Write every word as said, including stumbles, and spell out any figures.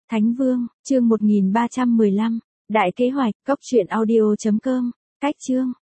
Thánh Vương, chương một nghìn ba trăm mười lăm, Đại kế hoạch, cốc truyện audio chấm com, cách chương.